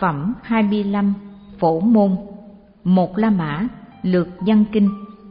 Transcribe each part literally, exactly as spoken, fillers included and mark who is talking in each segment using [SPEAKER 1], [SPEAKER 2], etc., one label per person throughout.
[SPEAKER 1] Phẩm hai mươi lăm. Phổ môn. Một La Mã. Lược văn kinh.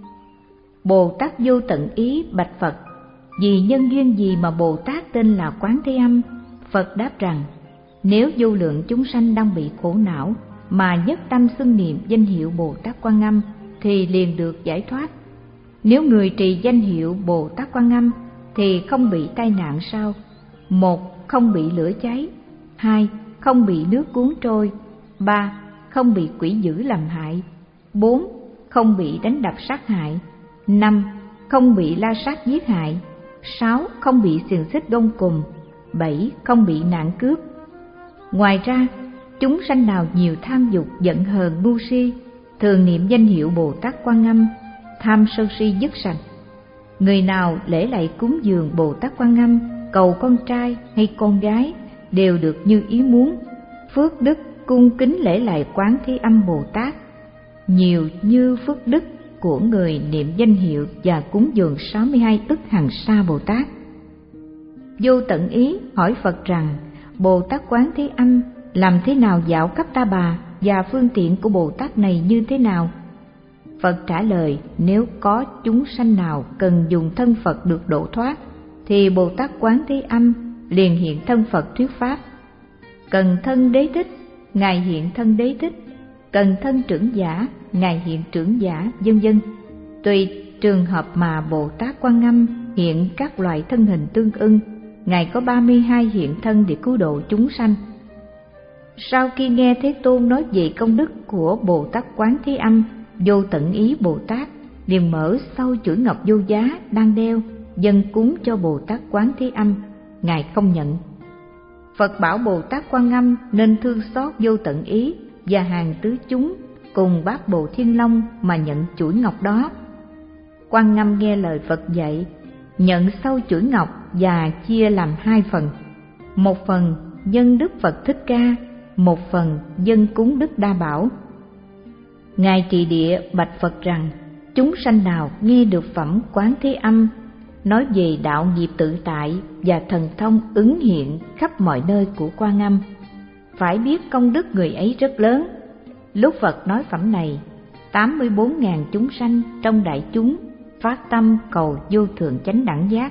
[SPEAKER 1] Bồ Tát Vô Tận Ý bạch Phật: vì nhân duyên gì mà Bồ Tát tên là Quán Thế Âm? Phật đáp rằng: nếu vô lượng chúng sanh đang bị khổ não mà nhất tâm xưng niệm danh hiệu Bồ Tát Quan Âm thì liền được giải thoát. Nếu người trì danh hiệu Bồ Tát Quan Âm thì không bị tai nạn sao? Một, không bị lửa cháy. Hai, không bị nước cuốn trôi. Ba, không bị quỷ dữ làm hại. Bốn, không bị đánh đập sát hại. Năm, không bị la sát giết hại. Sáu, không bị xiềng xích gông cùm. Bảy, không bị nạn cướp. Ngoài ra, chúng sanh nào nhiều tham dục, giận hờn, ngu si, thường niệm danh hiệu Bồ Tát Quan Âm, tham sân si dứt sạch. Người nào lễ lạy cúng dường Bồ Tát Quan Âm, cầu con trai hay con gái đều được như ý muốn. Phước đức cung kính lễ lạy Quán Thế Âm Bồ Tát nhiều như phước đức của người niệm danh hiệu và cúng dường sáu mươi hai ức hằng sa Bồ Tát. Vô Tận Ý hỏi Phật rằng: Bồ Tát Quán Thế Âm làm thế nào dạo khắp Ta Bà, và phương tiện của Bồ Tát này như thế nào? Phật trả lời: nếu có chúng sanh nào cần dùng thân Phật được độ thoát thì Bồ Tát Quán Thế Âm liền hiện thân Phật thuyết pháp. Cần thân Đế Thích, Ngài hiện thân Đế Thích. Cần thân trưởng giả, Ngài hiện trưởng giả, vân vân. Tùy trường hợp mà Bồ Tát Quan Âm hiện các loại thân hình tương ưng, Ngài có ba mươi hai hiện thân để cứu độ chúng sanh. Sau khi nghe Thế Tôn nói về công đức của Bồ Tát Quán Thế Âm, Vô Tận Ý Bồ Tát liền mở sau chuỗi ngọc vô giá đang đeo, dâng cúng cho Bồ Tát Quán Thế Âm. Ngài không nhận. Phật bảo Bồ Tát Quan Âm nên thương xót Vô Tận Ý và hàng tứ chúng cùng bát Bồ Thiên Long mà nhận chuỗi ngọc đó. Quan Âm nghe lời Phật dạy, nhận sau chuỗi ngọc và chia làm hai phần. Một phần dâng Đức Phật Thích Ca, một phần dâng cúng Đức Đa Bảo. Ngài Trì Địa bạch Phật rằng: chúng sanh nào nghe được phẩm Quán Thế Âm nói về đạo nghiệp tự tại và thần thông ứng hiện khắp mọi nơi của Quan Âm, phải biết công đức người ấy rất lớn. Lúc Phật nói phẩm này, tám mươi bốn ngàn chúng sanh trong đại chúng phát tâm cầu vô thượng chánh đẳng giác.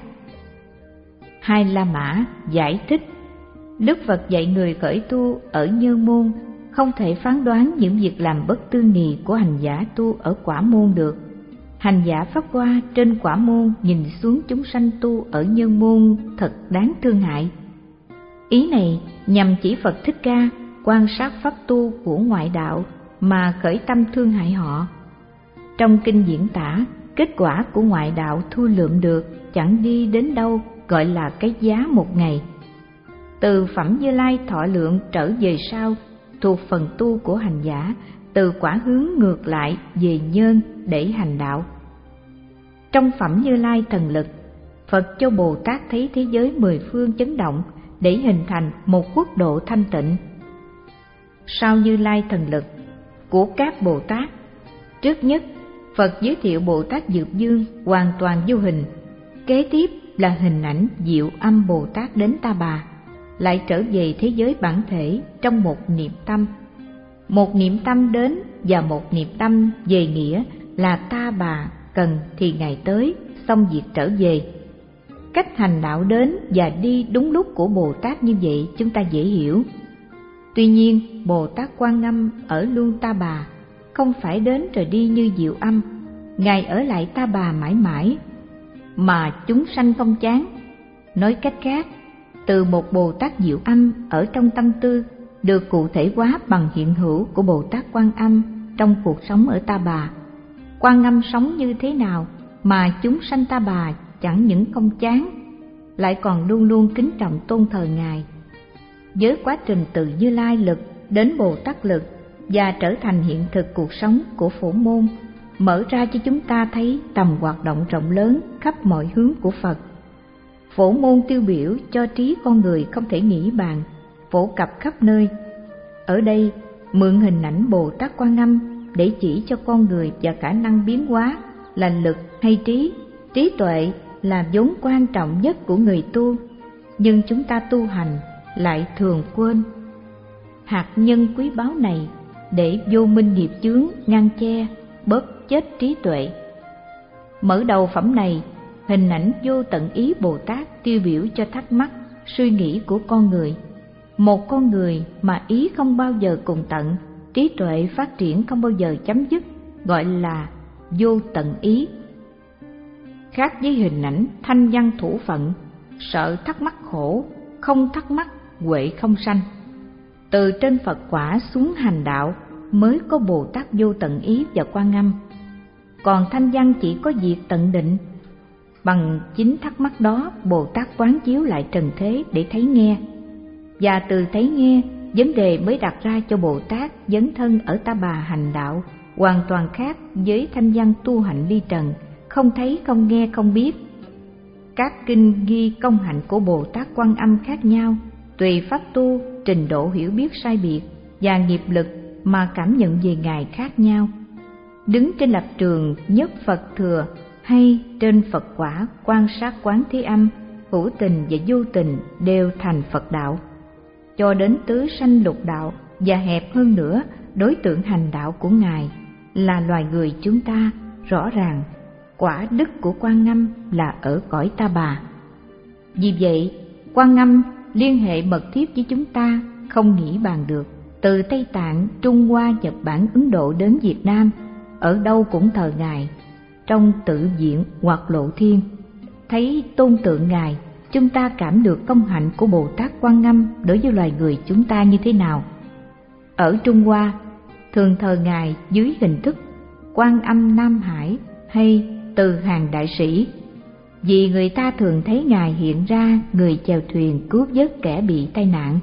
[SPEAKER 1] Hai La Mã giải thích: Đức Phật dạy người khởi tu ở Nhân Môn không thể phán đoán những việc làm bất tư nghì của hành giả tu ở Quả Môn được. Hành giả pháp hoa trên Quả Môn nhìn xuống chúng sanh tu ở Nhân Môn thật đáng thương hại. Ý này nhằm chỉ Phật Thích Ca quan sát pháp tu của ngoại đạo mà khởi tâm thương hại họ. Trong kinh diễn tả, kết quả của ngoại đạo thu lượm được chẳng đi đến đâu gọi là cái giá một ngày. Từ phẩm Như Lai thọ lượng trở về sau thuộc phần tu của hành giả, từ quả hướng ngược lại về nhân để hành đạo. Trong phẩm Như Lai thần lực, Phật cho Bồ Tát thấy thế giới mười phương chấn động để hình thành một quốc độ thanh tịnh. Sau Như Lai thần lực của các Bồ Tát, trước nhất Phật giới thiệu Bồ Tát Dược Dương hoàn toàn vô hình, kế tiếp là hình ảnh Diệu Âm Bồ Tát đến Ta Bà, lại trở về thế giới bản thể trong một niệm tâm. Một niệm tâm đến và một niệm tâm về nghĩa là Ta Bà cần thì Ngài tới, xong việc trở về. Cách hành đạo đến và đi đúng lúc của Bồ Tát như vậy chúng ta dễ hiểu. Tuy nhiên, Bồ Tát Quan Âm ở luôn Ta Bà, không phải đến rồi đi như Diệu Âm. Ngài ở lại Ta Bà mãi mãi, mà chúng sanh không chán. Nói cách khác, từ một Bồ Tát Diệu Âm ở trong tâm tư được cụ thể hóa bằng hiện hữu của Bồ Tát Quan Âm trong cuộc sống ở Ta Bà. Quan Âm sống như thế nào mà chúng sanh Ta Bà chẳng những không chán, lại còn luôn luôn kính trọng tôn thờ Ngài. Với quá trình từ Như Lai lực đến Bồ Tát lực và trở thành hiện thực cuộc sống của Phổ Môn, mở ra cho chúng ta thấy tầm hoạt động rộng lớn khắp mọi hướng của Phật. Phổ Môn tiêu biểu cho trí con người không thể nghĩ bàn, phổ cập khắp nơi. Ở đây mượn hình ảnh Bồ Tát Quan Âm để chỉ cho con người và khả năng biến hóa là lực hay trí. Trí tuệ là vốn quan trọng nhất của người tu, nhưng chúng ta tu hành lại thường quên. hạt nhân quý báu này để vô minh nghiệp chướng ngăn che, bóp chết trí tuệ. Mở đầu phẩm này, hình ảnh vô tận ý Bồ Tát tiêu biểu cho thắc mắc, suy nghĩ của con người. Một con người mà ý không bao giờ cùng tận, trí tuệ phát triển không bao giờ chấm dứt, gọi là vô tận ý. Khác với hình ảnh thanh văn thủ phận, sợ thắc mắc khổ, không thắc mắc huệ không sanh. Từ trên Phật quả xuống hành đạo mới có Bồ Tát vô tận ý và Quan Âm. Còn thanh văn chỉ có việc tận định. Bằng chính thắc mắc đó, Bồ Tát quán chiếu lại trần thế để thấy nghe. Và từ thấy nghe, vấn đề mới đặt ra cho Bồ Tát dấn thân ở Ta Bà hành đạo, hoàn toàn khác với thanh văn tu hạnh ly trần, không thấy, không nghe, không biết. Các kinh ghi công hạnh của Bồ Tát Quan Âm khác nhau, tùy pháp tu, trình độ hiểu biết sai biệt và nghiệp lực mà cảm nhận về Ngài khác nhau. Đứng trên lập trường nhất Phật thừa hay trên Phật quả quan sát quán thế âm, hữu tình và vô tình đều thành Phật đạo. Cho đến tứ sanh lục đạo và hẹp hơn nữa, đối tượng hành đạo của Ngài là loài người chúng ta, rõ ràng quả đức của Quan Âm là ở cõi Ta Bà. Vì vậy, Quan Âm liên hệ mật thiết với chúng ta không nghĩ bàn được. Từ Tây Tạng, Trung Hoa, Nhật Bản, Ấn Độ đến Việt Nam, ở đâu cũng thờ Ngài. Trong tự viện hoặc lộ thiên, thấy tôn tượng Ngài, chúng ta cảm được công hạnh của Bồ Tát Quan Âm đối với loài người chúng ta như thế nào. Ở Trung Hoa, thường thờ Ngài dưới hình thức Quan Âm Nam Hải hay Từ Hàng Đại Sĩ, vì người ta thường thấy Ngài hiện ra người chèo thuyền cứu vớt kẻ bị tai nạn.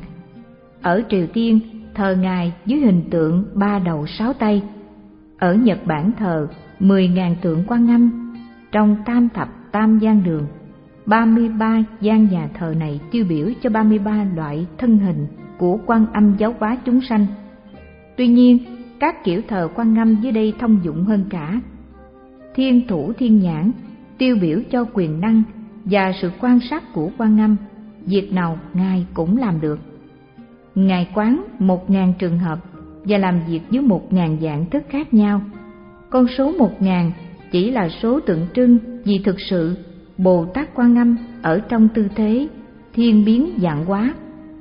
[SPEAKER 1] Ở Triều Tiên, thờ Ngài dưới hình tượng ba đầu sáu tay. Ở Nhật Bản thờ mười ngàn tượng Quan Âm. Trong tam thập tam gian đường, ba mươi ba gian nhà thờ này tiêu biểu cho ba mươi ba loại thân hình của Quan Âm giáo hóa chúng sanh. Tuy nhiên, các kiểu thờ Quan Âm dưới đây thông dụng hơn cả. Thiên thủ thiên nhãn tiêu biểu cho quyền năng và sự quan sát của Quan Âm, việc nào Ngài cũng làm được. Ngài quán một ngàn trường hợp và làm việc với một ngàn dạng thức khác nhau. Con số một ngàn chỉ là số tượng trưng, vì thực sự Bồ Tát Quan Âm ở trong tư thế thiên biến vạn hóa.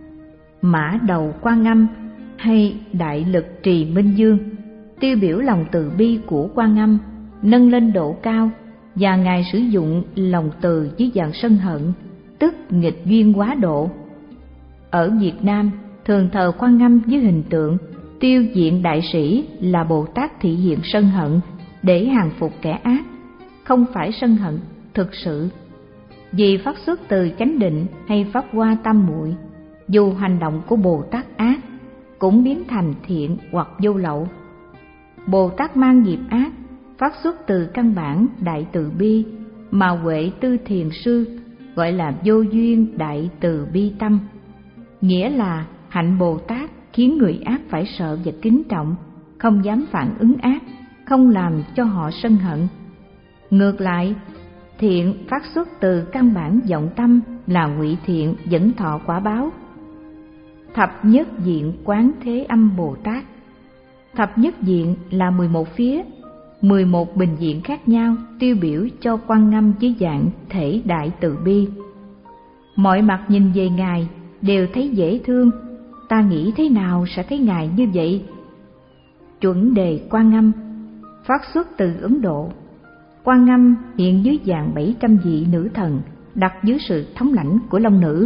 [SPEAKER 1] Mã đầu Quan Âm hay đại lực trì minh dương tiêu biểu lòng từ bi của Quan Âm nâng lên độ cao, và Ngài sử dụng lòng từ với dạng sân hận, tức nghịch duyên quá độ. Ở Việt Nam, thường thờ Quan Âm với hình tượng tiêu diện đại sĩ là Bồ Tát thị hiện sân hận để hàng phục kẻ ác, không phải sân hận thực sự. Vì phát xuất từ chánh định hay pháp hoa tam muội, dù hành động của Bồ Tát ác cũng biến thành thiện hoặc vô lậu. Bồ Tát mang nghiệp ác phát xuất từ căn bản đại từ bi mà Huệ Tư Thiền Sư gọi là vô duyên đại từ bi tâm, nghĩa là hạnh Bồ Tát khiến người ác phải sợ và kính trọng, không dám phản ứng ác, không làm cho họ sân hận. Ngược lại, thiện phát xuất từ căn bản vọng tâm là ngụy thiện dẫn thọ quả báo. Thập nhất diện quán thế âm Bồ Tát. Thập nhất diện là mười một phía, mười một bình diện khác nhau tiêu biểu cho Quan Âm dưới dạng thể đại từ bi. Mọi mặt nhìn về Ngài đều thấy dễ thương, ta nghĩ thế nào sẽ thấy Ngài như vậy. Chuẩn đề Quan Âm phát xuất từ Ấn Độ. Quan Âm hiện dưới dạng bảy trăm vị nữ thần đặt dưới sự thống lãnh của long nữ.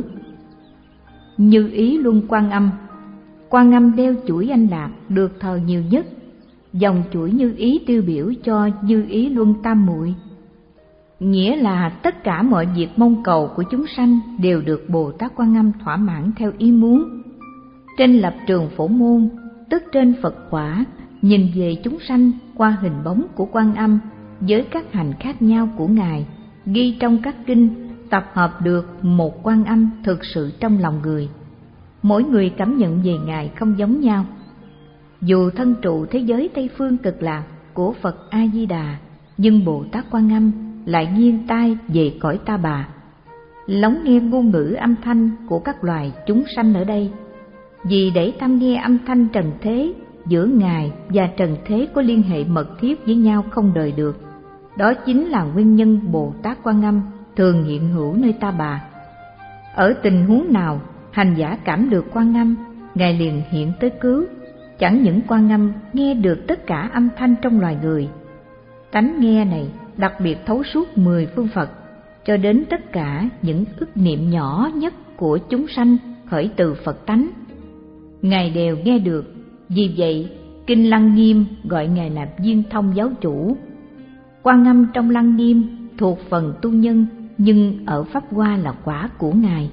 [SPEAKER 1] Như ý luân Quan Âm. Quan Âm đeo chuỗi anh lạc được thờ nhiều nhất. Dòng chuỗi như ý tiêu biểu cho như ý luân tam muội, nghĩa là tất cả mọi việc mong cầu của chúng sanh đều được Bồ Tát Quan Âm thỏa mãn theo ý muốn. Trên lập trường phổ môn, tức trên Phật quả, nhìn về chúng sanh qua hình bóng của Quan Âm với các hành khác nhau của Ngài, ghi trong các kinh, tập hợp được một Quan Âm thực sự trong lòng người. Mỗi người cảm nhận về Ngài không giống nhau. Dù thân trụ thế giới Tây phương cực lạc của Phật A Di Đà, nhưng Bồ Tát Quan Âm lại nghiêng tai về cõi Ta Bà, lắng nghe ngôn ngữ âm thanh của các loài chúng sanh ở đây. Vì để tâm nghe âm thanh trần thế, giữa Ngài và trần thế có liên hệ mật thiết với nhau không đời được. Đó chính là nguyên nhân Bồ Tát Quan Âm thường hiện hữu nơi Ta Bà. Ở tình huống nào hành giả cảm được Quan Âm, Ngài liền hiện tới cứu. Chẳng những Quan Âm nghe được tất cả âm thanh trong loài người, tánh nghe này đặc biệt thấu suốt mười phương Phật, cho đến tất cả những ức niệm nhỏ nhất của chúng sanh khởi từ Phật tánh, Ngài đều nghe được. Vì vậy, Kinh Lăng Nghiêm gọi Ngài là Viên Thông Giáo Chủ. Quan Âm trong Lăng Nghiêm thuộc phần tu nhân, nhưng ở Pháp Hoa là quả của Ngài.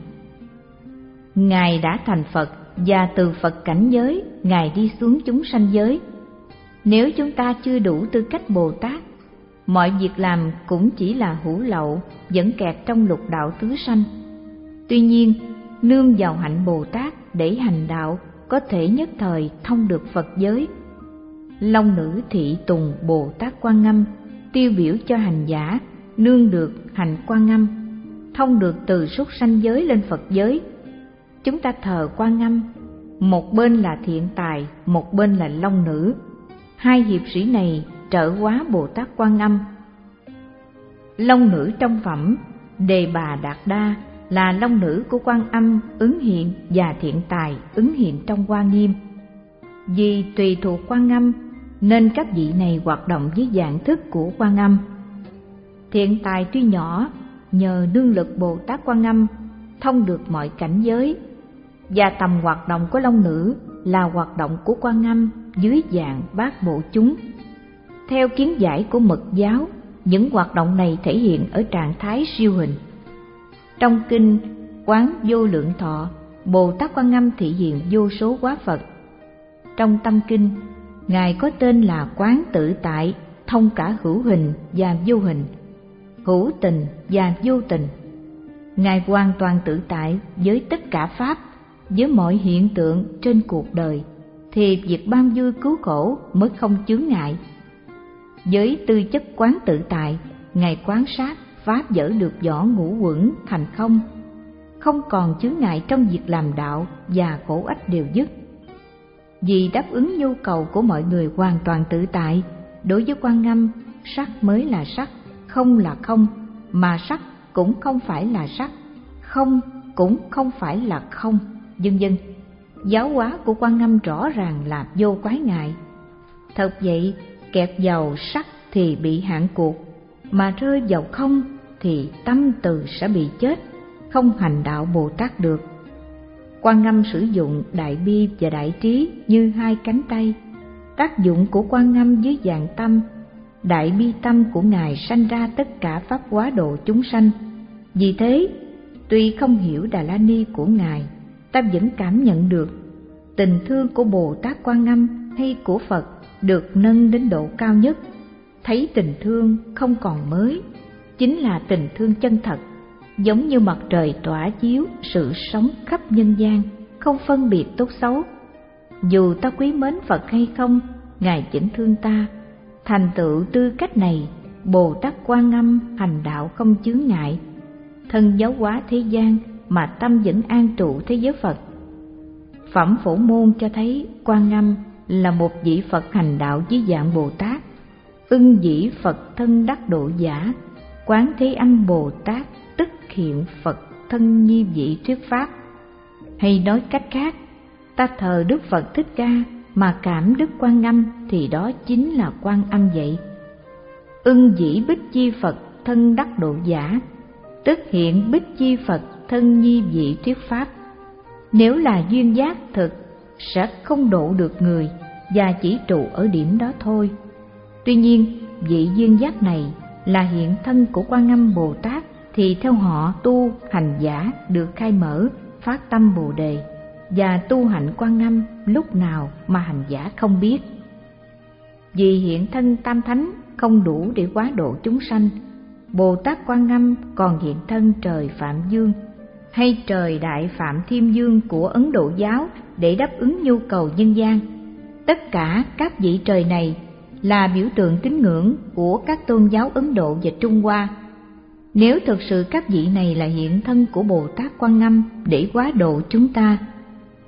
[SPEAKER 1] Ngài đã thành Phật, và từ Phật cảnh giới, Ngài đi xuống chúng sanh giới. Nếu chúng ta chưa đủ tư cách Bồ Tát, mọi việc làm cũng chỉ là hữu lậu, vẫn kẹt trong lục đạo tứ sanh. Tuy nhiên, nương vào hạnh Bồ Tát để hành đạo, có thể nhất thời thông được Phật giới. Long nữ thị tùng Bồ Tát Quan Âm tiêu biểu cho hành giả nương được hành Quan Âm, thông được từ súc sanh giới lên Phật giới. Chúng ta thờ Quan Âm, một bên là thiện tài, một bên là long nữ. Hai hiệp sĩ này trợ hóa Bồ Tát Quan Âm. Long nữ trong phẩm Đề Bà Đạt Đa là long nữ của Quan Âm ứng hiện, và thiện tài ứng hiện trong Hoa Nghiêm. Vì tùy thuộc Quan Âm nên các vị này hoạt động với dạng thức của Quan Âm. Thiện tài tuy nhỏ, nhờ nương lực Bồ Tát Quan Âm thông được mọi cảnh giới, và tầm hoạt động của long nữ là hoạt động của Quan Âm dưới dạng bát bộ chúng. Theo kiến giải của Mật giáo, những hoạt động này thể hiện ở trạng thái siêu hình. Trong kinh Quán Vô Lượng Thọ, Bồ Tát Quan Âm thị hiện vô số hóa Phật. Trong tâm kinh, Ngài có tên là Quán Tự Tại, thông cả hữu hình và vô hình, hữu tình và vô tình. Ngài hoàn toàn tự tại với tất cả pháp, với mọi hiện tượng trên cuộc đời, thì việc ban vui cứu khổ mới không chướng ngại. Với tư chất quán tự tại, Ngài quan sát phá vỡ được vỏ ngũ uẩn thành không, không còn chướng ngại trong việc làm đạo, và khổ ách đều dứt. Vì đáp ứng nhu cầu của mọi người hoàn toàn tự tại, đối với Quan Âm, sắc mới là sắc, không là không, mà sắc cũng không phải là sắc, không cũng không phải là không, vân vân. Giáo hóa của Quan Âm rõ ràng là vô quái ngại. Thật vậy, kẹt vào sắc thì bị hạn cuộc, mà rơi vào không thì tâm từ sẽ bị chết, không hành đạo Bồ Tát được. Quan Âm sử dụng đại bi và đại trí như hai cánh tay. Tác dụng của Quan Âm dưới dạng tâm, đại bi tâm của Ngài sanh ra tất cả pháp hóa độ chúng sanh. Vì thế, tuy không hiểu Đà La Ni của Ngài, ta vẫn cảm nhận được tình thương của Bồ Tát Quan Âm hay của Phật được nâng đến độ cao nhất. Thấy tình thương không còn mới, chính là tình thương chân thật, giống như mặt trời tỏa chiếu sự sống khắp nhân gian, không phân biệt tốt xấu. Dù ta quý mến Phật hay không, Ngài vẫn thương ta. Thành tựu tư cách này, Bồ Tát Quan Âm hành đạo không chướng ngại, thân giáo hóa thế gian mà tâm vẫn an trụ thế giới Phật. Phẩm Phổ Môn cho thấy Quan Âm là một vị Phật hành đạo dưới dạng Bồ Tát, ưng dĩ Phật thân đắc độ giả. Quán Thế Âm Bồ Tát tức hiện Phật thân nhi vị thuyết pháp. Hay nói cách khác, ta thờ Đức Phật Thích Ca mà cảm Đức Quan Âm thì đó chính là Quan Âm vậy. Ưng dĩ Bích Chi Phật thân đắc độ giả, tức hiện Bích Chi Phật thân nhi vị thuyết pháp. Nếu là duyên giác thực, sẽ không độ được người, và chỉ trụ ở điểm đó thôi. Tuy nhiên, vị duyên giác này là hiện thân của Quan Âm Bồ Tát, thì theo họ tu hành giả được khai mở, phát tâm Bồ Đề, và tu hạnh Quan Âm lúc nào mà hành giả không biết. Vì hiện thân tam thánh không đủ để quá độ chúng sanh, Bồ Tát Quan Âm còn hiện thân trời Phạm Dương hay trời Đại Phạm Thiên Dương của Ấn Độ giáo để đáp ứng nhu cầu nhân gian. Tất cả các vị trời này là biểu tượng tín ngưỡng của các tôn giáo Ấn Độ và Trung Hoa. Nếu thực sự các vị này là hiện thân của Bồ Tát Quan Âm để hóa độ chúng ta,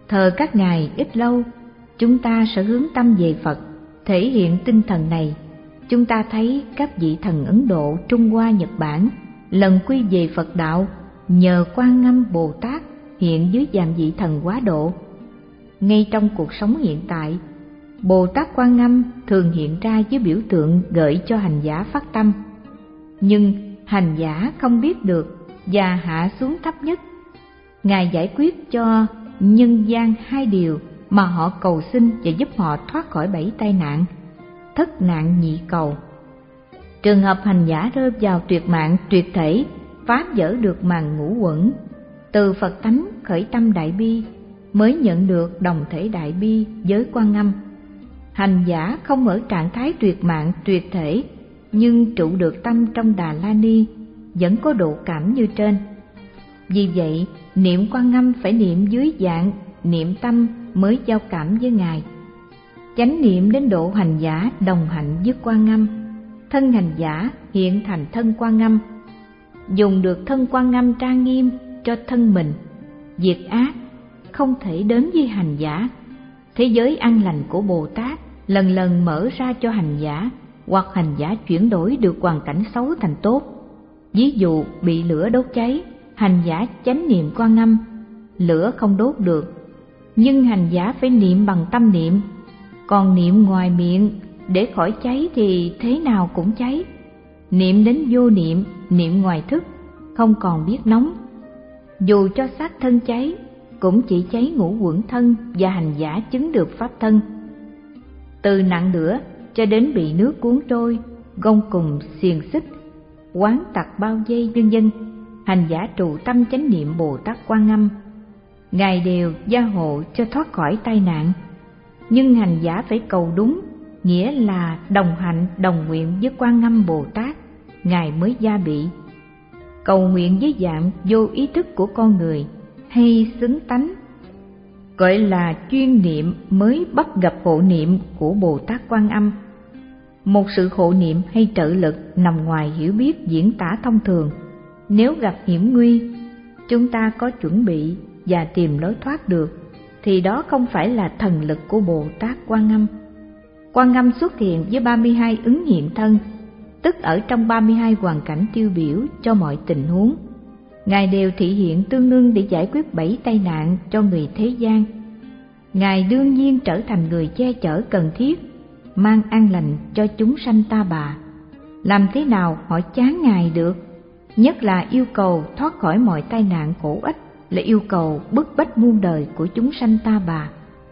[SPEAKER 1] Thờ các ngài ít lâu, chúng ta sẽ hướng tâm về Phật, thể hiện tinh thần này. Chúng ta thấy các vị thần Ấn Độ, Trung Hoa, Nhật Bản lần quy về Phật đạo nhờ Quan Âm Bồ Tát hiện dưới dạng vị thần Quá Độ. Ngay trong cuộc sống hiện tại, Bồ Tát Quan Âm thường hiện ra với biểu tượng gợi cho hành giả phát tâm. Nhưng hành giả không biết được và hạ xuống thấp nhất. Ngài giải quyết cho nhân gian hai điều mà họ cầu xin và giúp họ thoát khỏi bảy tai nạn, thất nạn nhị cầu. Trường hợp hành giả rơi vào tuyệt mạng tuyệt thể, phá vỡ được màn ngũ uẩn, từ Phật tánh khởi tâm đại bi, mới nhận được đồng thể đại bi với Quan Âm. Hành giả không ở trạng thái tuyệt mạng tuyệt thể, nhưng trụ được tâm trong Đà La Ni, vẫn có độ cảm như trên. Vì vậy, niệm Quan Âm phải niệm dưới dạng niệm tâm mới giao cảm với Ngài. Chánh niệm đến độ hành giả đồng hạnh với Quan Âm, thân hành giả hiện thành thân Quan Âm. Dùng được thân Quan Âm trang nghiêm cho thân mình, diệt ác không thể đến với hành giả. Thế giới an lành của Bồ Tát lần lần mở ra cho hành giả, hoặc hành giả chuyển đổi được hoàn cảnh xấu thành tốt. Ví dụ bị lửa đốt cháy, hành giả chánh niệm Quan Âm, lửa không đốt được, nhưng hành giả phải niệm bằng tâm niệm. Còn niệm ngoài miệng để khỏi cháy thì thế nào cũng cháy. Niệm đến vô niệm, niệm ngoài thức, không còn biết nóng. Dù cho xác thân cháy, cũng chỉ cháy ngũ uẩn thân và hành giả chứng được pháp thân. Từ nạn lửa cho đến bị nước cuốn trôi, gông cùm xiềng xích, quán tặc bao dây vân vân, hành giả trụ tâm chánh niệm Bồ Tát Quan Âm, Ngài đều gia hộ cho thoát khỏi tai nạn. Nhưng hành giả phải cầu đúng, nghĩa là đồng hạnh đồng nguyện với Quan Âm Bồ Tát, Ngài mới gia bị. Cầu nguyện với dạng vô ý thức của con người hay xứng tánh, gọi là chuyên niệm, mới bắt gặp hộ niệm của Bồ Tát Quan Âm. Một sự hộ niệm hay trợ lực nằm ngoài hiểu biết diễn tả thông thường. Nếu gặp hiểm nguy, chúng ta có chuẩn bị và tìm lối thoát được, thì đó không phải là thần lực của Bồ Tát Quan Âm. Quan Âm xuất hiện với ba mươi hai ứng hiện thân, tức ở trong ba mươi hai hoàn cảnh tiêu biểu cho mọi tình huống. Ngài đều thị hiện tương đương để giải quyết bảy tai nạn cho người thế gian. Ngài đương nhiên trở thành người che chở cần thiết, mang an lành cho chúng sanh ta bà. Làm thế nào họ chán Ngài được? Nhất là yêu cầu thoát khỏi mọi tai nạn khổ ích, là yêu cầu bức bách muôn đời của chúng sanh ta bà.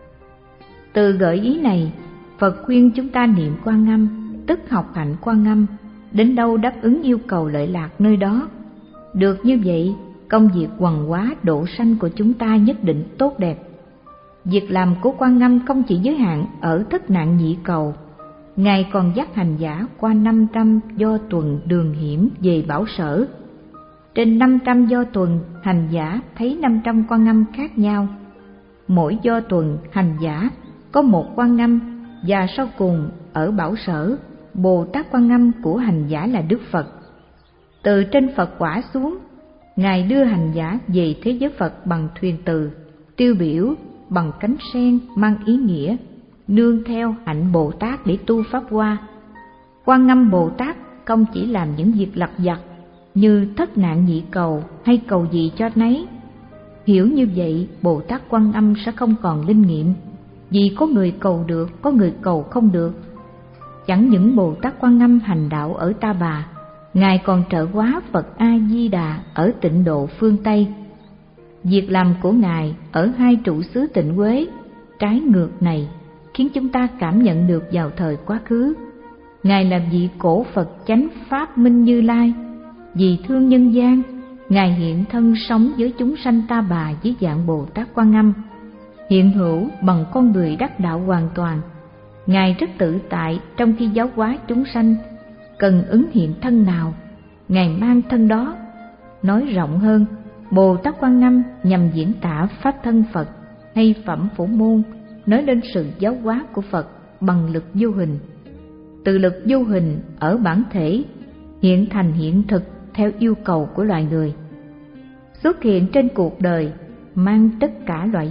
[SPEAKER 1] Từ gợi ý này, Phật khuyên chúng ta niệm Quan Âm, tức học hạnh Quan Âm, đến đâu đáp ứng yêu cầu lợi lạc nơi đó. Được như vậy, công việc hoằng hóa độ sanh của chúng ta nhất định tốt đẹp. Việc làm của Quan Âm không chỉ giới hạn ở thất nạn nhị cầu, Ngài còn dắt hành giả qua năm trăm do tuần đường hiểm về bảo sở. Trên năm trăm do tuần, hành giả thấy năm trăm Quan Âm khác nhau. Mỗi do tuần, hành giả có một Quan Âm, và sau cùng ở bảo sở, Bồ Tát Quan Âm của hành giả là Đức Phật. Từ trên Phật quả xuống, Ngài đưa hành giả về thế giới Phật bằng thuyền từ, tiêu biểu bằng cánh sen mang ý nghĩa nương theo hạnh Bồ Tát để tu pháp hoa. Quan Âm Bồ Tát không chỉ làm những việc lặt vặt như thất nạn nhị cầu hay cầu gì cho nấy. Hiểu như vậy, Bồ Tát Quan Âm sẽ không còn linh nghiệm, vì có người cầu được, có người cầu không được. Chẳng những Bồ Tát Quan Âm hành đạo ở Ta Bà, Ngài còn trợ hóa Phật A Di Đà ở Tịnh Độ phương Tây. Việc làm của Ngài ở hai trụ xứ Tịnh Quế trái ngược này khiến chúng ta cảm nhận được vào thời quá khứ. Ngài là vị cổ Phật chánh Pháp Minh Như Lai, vì thương nhân gian, Ngài hiện thân sống với chúng sanh Ta Bà với dạng Bồ Tát Quan Âm, hiện hữu bằng con người đắc đạo hoàn toàn. Ngài rất tự tại trong khi giáo hóa chúng sanh, cần ứng hiện thân nào, Ngài mang thân đó. Nói rộng hơn, Bồ Tát Quan Âm nhằm diễn tả pháp thân Phật hay phẩm phổ môn, nói đến sự giáo hóa của Phật bằng lực vô hình. Từ lực vô hình ở bản thể hiện thành hiện thực theo yêu cầu của loài người, xuất hiện trên cuộc đời mang tất cả loại hình,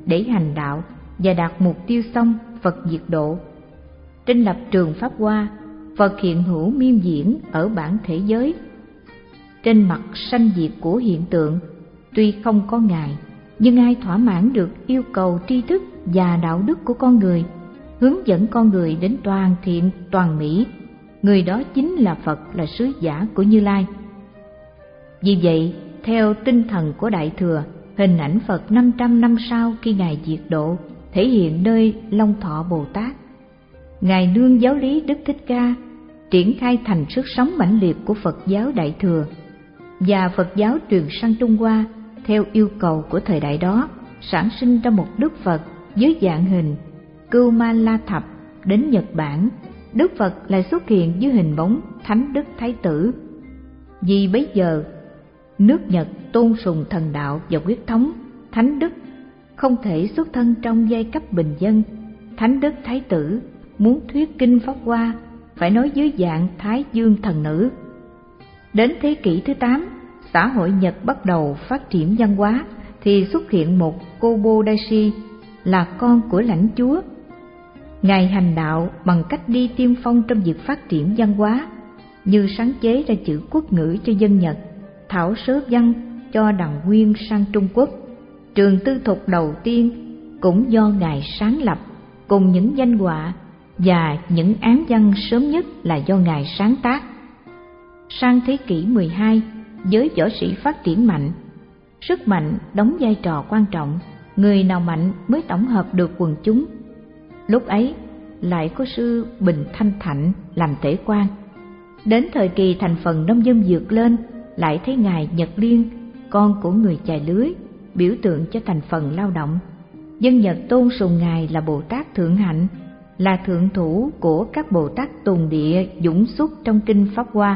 [SPEAKER 1] để hành đạo và đạt mục tiêu xong Phật diệt độ. Trên lập trường Pháp Hoa, Phật hiện hữu miên diễn ở bản thể giới. Trên mặt sanh diệt của hiện tượng, tuy không có Ngài, nhưng ai thỏa mãn được yêu cầu tri thức và đạo đức của con người, hướng dẫn con người đến toàn thiện toàn mỹ, người đó chính là Phật, là sứ giả của Như Lai. Vì vậy, theo tinh thần của Đại Thừa, hình ảnh Phật năm trăm năm sau khi Ngài diệt độ thể hiện nơi Long Thọ Bồ Tát. Ngài nương giáo lý Đức Thích Ca triển khai thành sức sống mãnh liệt của Phật giáo Đại Thừa, và Phật giáo truyền sang Trung Hoa theo yêu cầu của thời đại đó, sản sinh ra một Đức Phật dưới dạng hình Cưu Ma La Thập. Đến Nhật Bản, Đức Phật lại xuất hiện dưới hình bóng Thánh Đức Thái Tử. Vì bấy giờ nước Nhật tôn sùng thần đạo và huyết thống, Thánh Đức không thể xuất thân trong giai cấp bình dân. Thánh Đức Thái Tử muốn thuyết kinh Pháp Hoa phải nói dưới dạng Thái Dương thần nữ. Đến thế kỷ thứ tám, xã hội Nhật bắt đầu phát triển văn hóa, thì xuất hiện một Kobodaishi là con của lãnh chúa. Ngài hành đạo bằng cách đi tiên phong trong việc phát triển văn hóa, như sáng chế ra chữ quốc ngữ cho dân Nhật, thảo sớ văn cho đằng nguyên sang Trung Quốc. Trường tư thục đầu tiên cũng do Ngài sáng lập, cùng những danh họa và những án văn sớm nhất là do Ngài sáng tác. Sang thế kỷ mười hai, giới võ sĩ phát triển mạnh, sức mạnh đóng vai trò quan trọng, người nào mạnh mới tổng hợp được quần chúng. Lúc ấy lại có sư Bình Thanh Thạnh làm tể quan. Đến thời kỳ thành phần nông dân vượt lên, lại thấy Ngài Nhật Liên, con của người chài lưới, biểu tượng cho thành phần lao động. Dân Nhật tôn sùng Ngài là Bồ Tát Thượng Hạnh, là thượng thủ của các Bồ Tát tùng địa dũng xuất trong kinh Pháp Hoa.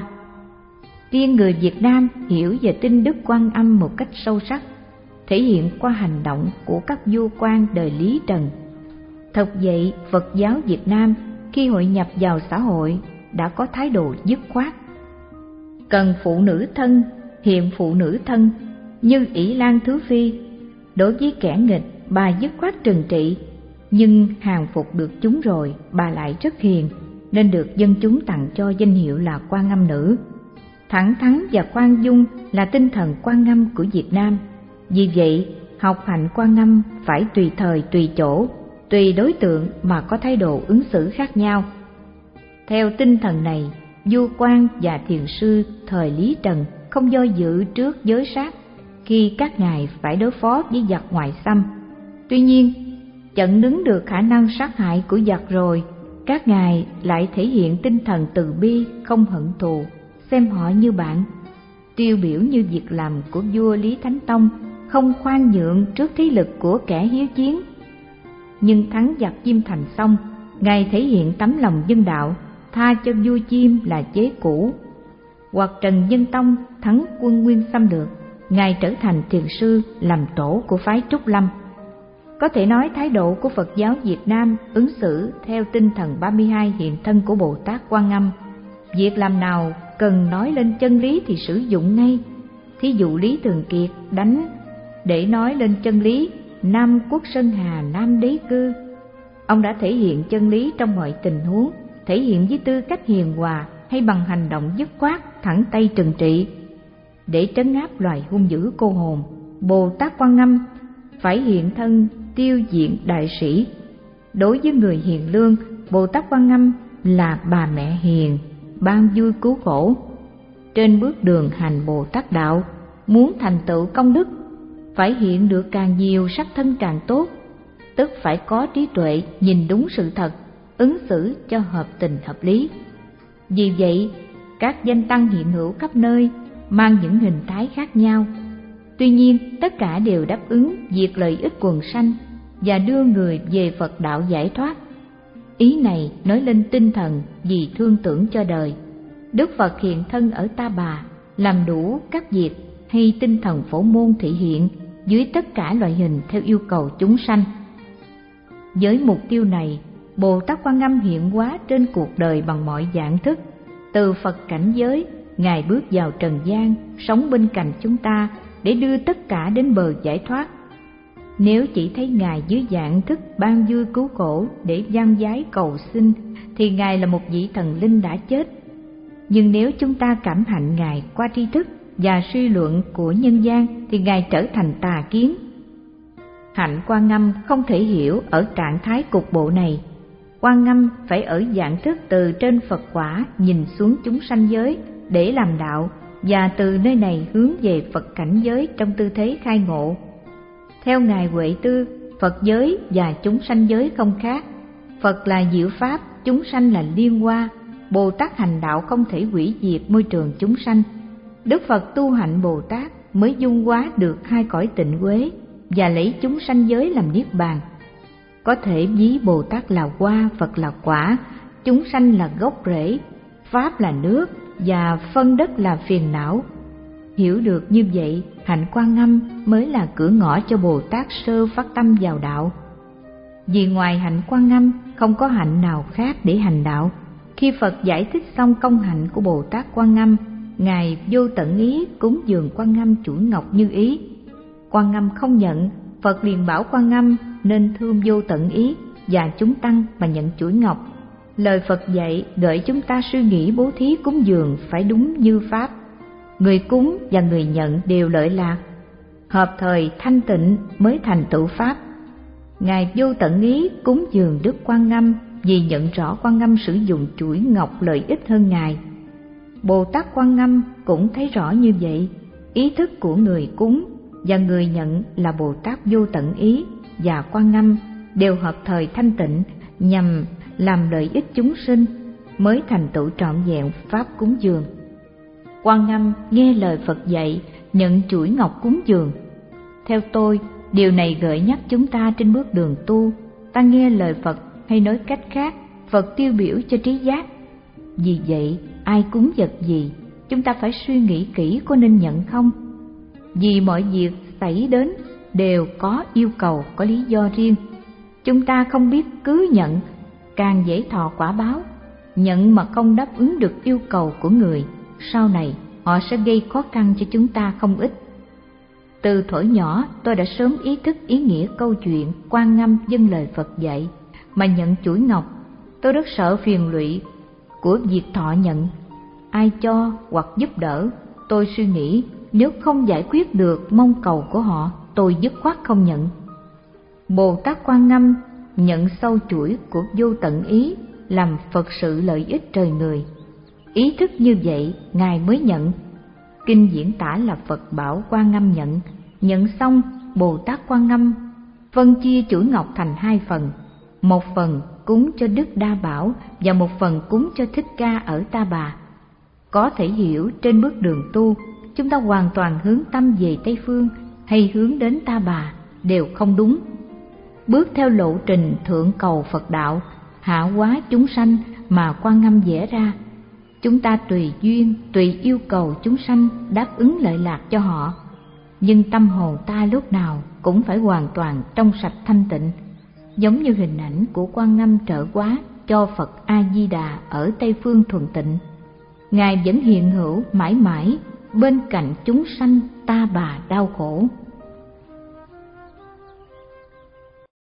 [SPEAKER 1] Riêng người Việt Nam hiểu về tinh đức Quan Âm một cách sâu sắc, thể hiện qua hành động của các vua quan đời Lý Trần. Thật vậy, Phật giáo Việt Nam khi hội nhập vào xã hội đã có thái độ dứt khoát. Cần phụ nữ thân, hiện phụ nữ thân, như ỷ Lan Thứ Phi. Đối với kẻ nghịch, bà dứt khoát trừng trị, nhưng hàng phục được chúng rồi, bà lại rất hiền, nên được dân chúng tặng cho danh hiệu là Quan Âm Nữ. Thẳng thắn và khoan dung là tinh thần Quan Âm của Việt Nam. Vì vậy, học hành Quan Âm phải tùy thời tùy chỗ, tùy đối tượng mà có thái độ ứng xử khác nhau. Theo tinh thần này, vua quan và thiền sư thời Lý Trần không do dự trước giới sát khi các ngài phải đối phó với giặc ngoại xâm. Tuy nhiên, chặn đứng được khả năng sát hại của giặc rồi, các ngài lại thể hiện tinh thần từ bi, không hận thù, xem họ như bạn. Tiêu biểu như việc làm của vua Lý Thánh Tông, không khoan nhượng trước thế lực của kẻ hiếu chiến. Nhưng thắng giặc Chiêm Thành xong, ngài thể hiện tấm lòng nhân đạo, tha cho vua Chiêm là chế cũ. Hoặc Trần Nhân Tông thắng quân Nguyên xâm lược, ngài trở thành thiền sư làm tổ của phái Trúc Lâm. Có thể nói thái độ của Phật giáo Việt Nam ứng xử theo tinh thần ba mươi hai hiện thân của Bồ Tát Quan Âm. Việc làm nào cần nói lên chân lý thì sử dụng ngay. Thí dụ Lý Thường Kiệt đánh để nói lên chân lý Nam Quốc Sơn Hà Nam Đế Cư. Ông đã thể hiện chân lý trong mọi tình huống, thể hiện với tư cách hiền hòa hay bằng hành động dứt khoát, thẳng tay trừng trị. Để trấn áp loài hung dữ cô hồn, Bồ Tát Quan Âm phải hiện thân tiêu diệt đại sĩ. Đối với người hiền lương, Bồ Tát Quan Âm là bà mẹ hiền, ban vui cứu khổ. Trên bước đường hành Bồ Tát đạo, muốn thành tựu công đức, phải hiện được càng nhiều sắc thân càng tốt, tức phải có trí tuệ nhìn đúng sự thật, ứng xử cho hợp tình hợp lý. Vì vậy, các danh tăng hiện hữu khắp nơi mang những hình thái khác nhau. Tuy nhiên, tất cả đều đáp ứng việc lợi ích quần sanh và đưa người về Phật đạo giải thoát. Ý này nói lên tinh thần vì thương tưởng cho đời. Đức Phật hiện thân ở Ta Bà, làm đủ các việc hay tinh thần phổ môn thị hiện dưới tất cả loại hình theo yêu cầu chúng sanh. Với mục tiêu này, Bồ Tát Quan Âm hiện hóa trên cuộc đời bằng mọi dạng thức. Từ Phật cảnh giới, Ngài bước vào trần gian, sống bên cạnh chúng ta để đưa tất cả đến bờ giải thoát. Nếu chỉ thấy Ngài dưới dạng thức ban vui cứu khổ để gian giái cầu xin thì Ngài là một vị thần linh đã chết. Nhưng nếu chúng ta cảm hạnh Ngài qua tri thức và suy luận của nhân gian thì Ngài trở thành tà kiến. Hạnh Quan Âm không thể hiểu ở trạng thái cục bộ này. Quan Âm phải ở dạng thức từ trên Phật quả nhìn xuống chúng sanh giới để làm đạo, và từ nơi này hướng về Phật cảnh giới trong tư thế khai ngộ. Theo Ngài Huệ Tư, Phật giới và chúng sanh giới không khác. Phật là diệu pháp, chúng sanh là liên hoa. Bồ Tát hành đạo không thể hủy diệt môi trường chúng sanh. Đức Phật tu hạnh Bồ Tát mới dung hóa được hai cõi tịnh uế và lấy chúng sanh giới làm niết bàn. Có thể ví Bồ Tát là hoa, Phật là quả, chúng sanh là gốc rễ, pháp là nước và phân đất là phiền não. Hiểu được như vậy, hạnh Quan Âm mới là cửa ngõ cho Bồ Tát sơ phát tâm vào đạo. Vì ngoài hạnh Quan Âm không có hạnh nào khác để hành đạo. Khi Phật giải thích xong công hạnh của Bồ Tát Quan Âm, Ngài Vô Tận Ý cúng dường Quan Âm chuỗi ngọc như ý. Quan Âm không nhận, Phật liền bảo Quan Âm nên thương Vô Tận Ý và chúng tăng mà nhận chuỗi ngọc. Lời Phật dạy gợi chúng ta suy nghĩ bố thí cúng dường phải đúng như pháp. Người cúng và người nhận đều lợi lạc, hợp thời thanh tịnh mới thành tựu pháp. Ngài Vô Tận Ý cúng dường Đức Quan Âm vì nhận rõ Quan Âm sử dụng chuỗi ngọc lợi ích hơn Ngài. Bồ Tát Quan Âm cũng thấy rõ như vậy. Ý thức của người cúng và người nhận là Bồ Tát Vô Tận Ý và Quan Âm đều hợp thời thanh tịnh nhằm làm lợi ích chúng sinh, mới thành tựu trọn vẹn pháp cúng dường. Quan Âm nghe lời Phật dạy, nhận chuỗi ngọc cúng dường. Theo tôi, điều này gợi nhắc chúng ta trên bước đường tu, ta nghe lời Phật, hay nói cách khác, Phật tiêu biểu cho trí giác. Vì vậy, ai cúng vật gì, chúng ta phải suy nghĩ kỹ có nên nhận không. Vì mọi việc xảy đến đều có yêu cầu, có lý do riêng. Chúng ta không biết cứ nhận, càng dễ thọ quả báo. Nhận mà không đáp ứng được yêu cầu của người, sau này họ sẽ gây khó khăn cho chúng ta không ít. Từ thuở nhỏ tôi đã sớm ý thức ý nghĩa câu chuyện Quan Âm dâng lời Phật dạy mà nhận chuỗi ngọc. Tôi rất sợ phiền lụy của việc thọ nhận. Ai cho hoặc giúp đỡ, tôi suy nghĩ nếu không giải quyết được mong cầu của họ, tôi dứt khoát không nhận. Bồ Tát Quan Âm nhận sâu chuỗi của Vô Tận Ý làm Phật sự lợi ích trời người. Ý thức như vậy, Ngài mới nhận. Kinh diễn tả là Phật bảo Quan Âm nhận. Nhận xong, Bồ Tát Quan Âm phân chia chuỗi ngọc thành hai phần. Một phần cúng cho Đức Đa Bảo và một phần cúng cho Thích Ca ở Ta Bà. Có thể hiểu trên bước đường tu, chúng ta hoàn toàn hướng tâm về Tây Phương hay hướng đến Ta Bà đều không đúng. Bước theo lộ trình thượng cầu Phật đạo, hạ hóa chúng sanh mà Quan Âm vẽ ra, chúng ta tùy duyên, tùy yêu cầu chúng sanh đáp ứng lợi lạc cho họ. Nhưng tâm hồn ta lúc nào cũng phải hoàn toàn trong sạch thanh tịnh, giống như hình ảnh của Quan Âm trợ hóa cho Phật A Di Đà ở Tây Phương thuần tịnh. Ngài vẫn hiện hữu mãi mãi bên cạnh chúng sanh Ta Bà đau khổ.